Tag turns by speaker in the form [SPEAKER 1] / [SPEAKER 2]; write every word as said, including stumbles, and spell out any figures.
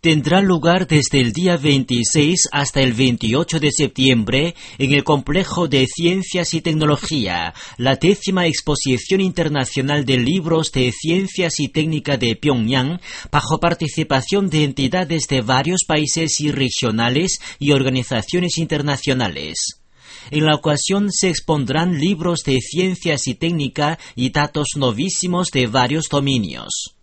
[SPEAKER 1] tendrá lugar desde el día veintiséis hasta el veintiocho de septiembre en el Complejo de Ciencias y Tecnología, la décima Exposición Internacional de Libros de Ciencias y Técnica de Pyongyang, bajo participación de entidades de varios países y regionales y organizaciones internacionales. En la ocasión se expondrán libros de ciencias y técnica y datos novísimos de varios dominios.